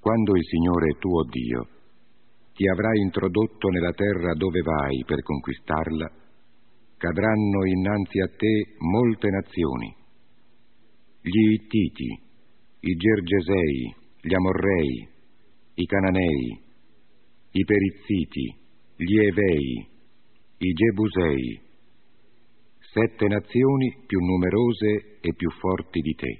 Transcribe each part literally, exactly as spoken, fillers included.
Quando il Signore tuo Dio ti avrà introdotto nella terra dove vai per conquistarla, cadranno innanzi a te molte nazioni: gli Ittiti, i Gergesei, gli Amorrei, i Cananei, i Perizziti, gli Evei, i Gebusei, sette nazioni più numerose e più forti di te.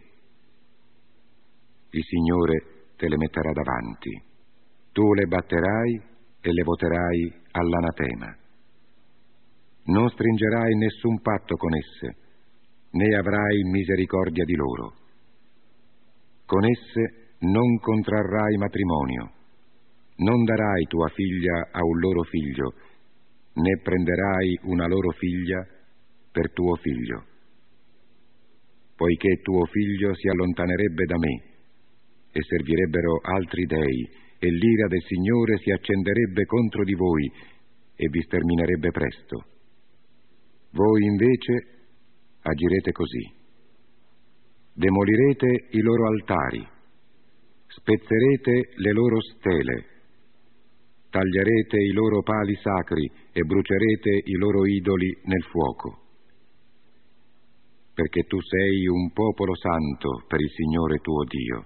Il Signore te le metterà davanti, tu le batterai e le voterai all'anatema. Non stringerai nessun patto con esse, né avrai misericordia di loro. Con esse non contrarrai matrimonio, non darai tua figlia a un loro figlio, né prenderai una loro figlia per tuo figlio. Poiché tuo figlio si allontanerebbe da me e servirebbero altri dei, e l'ira del Signore si accenderebbe contro di voi e vi sterminerebbe presto. Voi invece agirete così: demolirete i loro altari, spezzerete le loro stele, taglierete i loro pali sacri e brucerete i loro idoli nel fuoco. Perché tu sei un popolo santo per il Signore tuo Dio.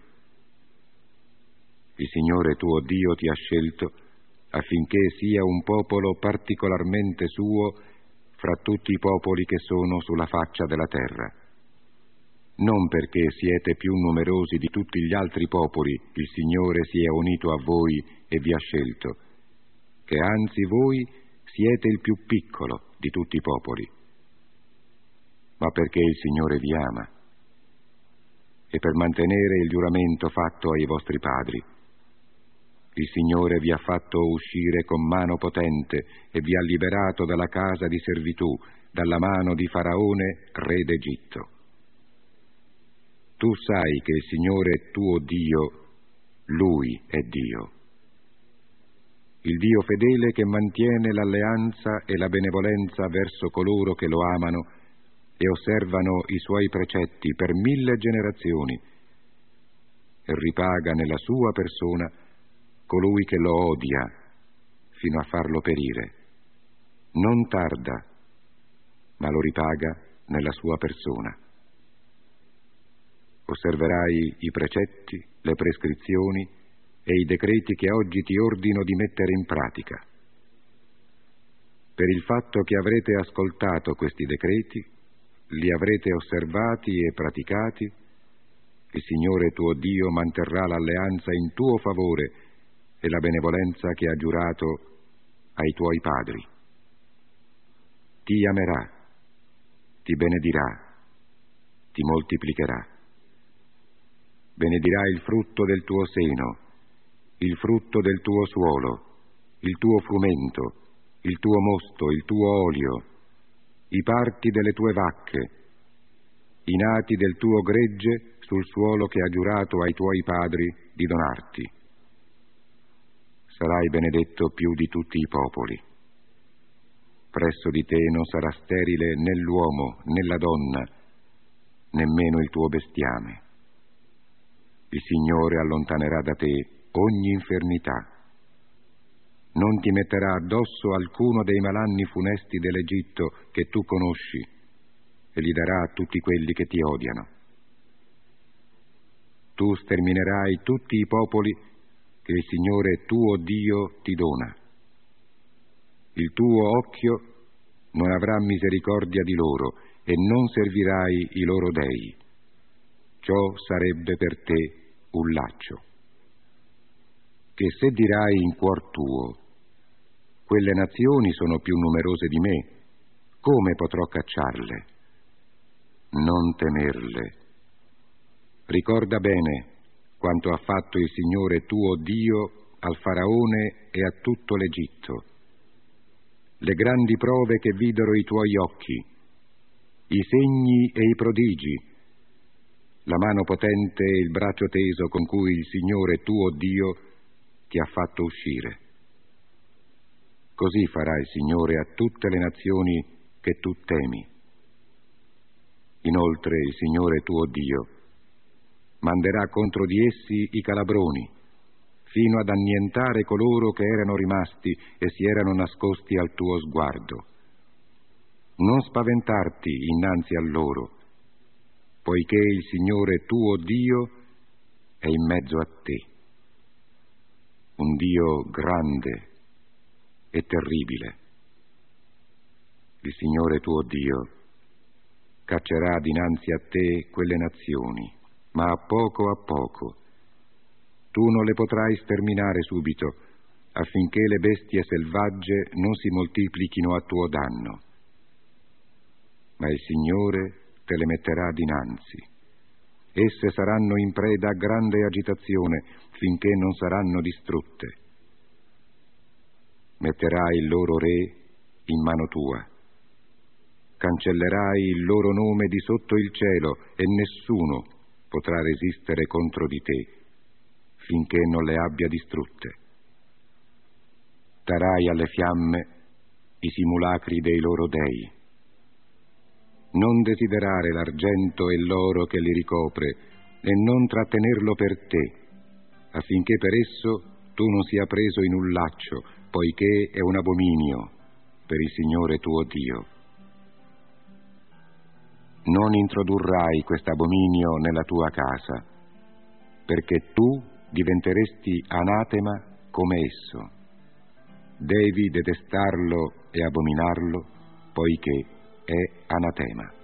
Il Signore tuo Dio ti ha scelto affinché sia un popolo particolarmente suo fra tutti i popoli che sono sulla faccia della terra. Non perché siete più numerosi di tutti gli altri popoli il Signore si è unito a voi e vi ha scelto, che anzi voi siete il più piccolo di tutti i popoli, ma perché il Signore vi ama e per mantenere il giuramento fatto ai vostri padri. Il Signore vi ha fatto uscire con mano potente e vi ha liberato dalla casa di servitù, dalla mano di Faraone, re d'Egitto. Tu sai che il Signore tuo Dio, Lui è Dio. Il Dio fedele che mantiene l'alleanza e la benevolenza verso coloro che lo amano e osservano i Suoi precetti per mille generazioni, e ripaga nella sua persona colui che lo odia fino a farlo perire. Non tarda, ma lo ripaga nella sua persona. Osserverai i precetti, le prescrizioni e i decreti che oggi ti ordino di mettere in pratica. Per il fatto che avrete ascoltato questi decreti, li avrete osservati e praticati, il Signore tuo Dio manterrà l'alleanza in tuo favore e la benevolenza che ha giurato ai tuoi padri. Ti amerà, ti benedirà, ti moltiplicherà. Benedirà il frutto del tuo seno, il frutto del tuo suolo, il tuo frumento, il tuo mosto, il tuo olio, i parti delle tue vacche, i nati del tuo gregge sul suolo che ha giurato ai tuoi padri di donarti. Sarai benedetto più di tutti i popoli. Presso di te non sarà sterile né l'uomo né la donna, nemmeno il tuo bestiame. Il Signore allontanerà da te ogni infermità. Non ti metterà addosso alcuno dei malanni funesti dell'Egitto che tu conosci, e li darà a tutti quelli che ti odiano. Tu sterminerai tutti i popoli che il Signore tuo Dio ti dona. Il tuo occhio non avrà misericordia di loro e non servirai i loro dei. Ciò sarebbe per te un laccio. Che se dirai in cuor tuo: quelle nazioni sono più numerose di me, come potrò cacciarle? Non temerle. Ricorda bene quanto ha fatto il Signore tuo Dio al Faraone e a tutto l'Egitto, le grandi prove che videro i tuoi occhi, i segni e i prodigi, la mano potente e il braccio teso con cui il Signore tuo Dio ti ha fatto uscire. Così farà il Signore a tutte le nazioni che tu temi. Inoltre il Signore tuo Dio manderà contro di essi i calabroni, fino ad annientare coloro che erano rimasti e si erano nascosti al tuo sguardo. Non spaventarti innanzi a loro, poiché il Signore tuo Dio è in mezzo a te, un Dio grande e terribile. Il Signore tuo Dio caccerà dinanzi a te quelle nazioni, ma a poco a poco. Tu non le potrai sterminare subito, affinché le bestie selvagge non si moltiplichino a tuo danno. Ma il Signore te le metterà dinanzi. Esse saranno in preda a grande agitazione finché non saranno distrutte. Metterai il loro re in mano tua. Cancellerai il loro nome di sotto il cielo e nessuno potrà resistere contro di te finché non le abbia distrutte. Darai alle fiamme i simulacri dei loro dei. Non desiderare l'argento e l'oro che li ricopre e non trattenerlo per te, affinché per esso tu non sia preso in un laccio, poiché è un abominio per il Signore tuo Dio. Non introdurrai quest'abominio nella tua casa, perché tu diventeresti anatema come esso. Devi detestarlo e abominarlo, poiché è anatema.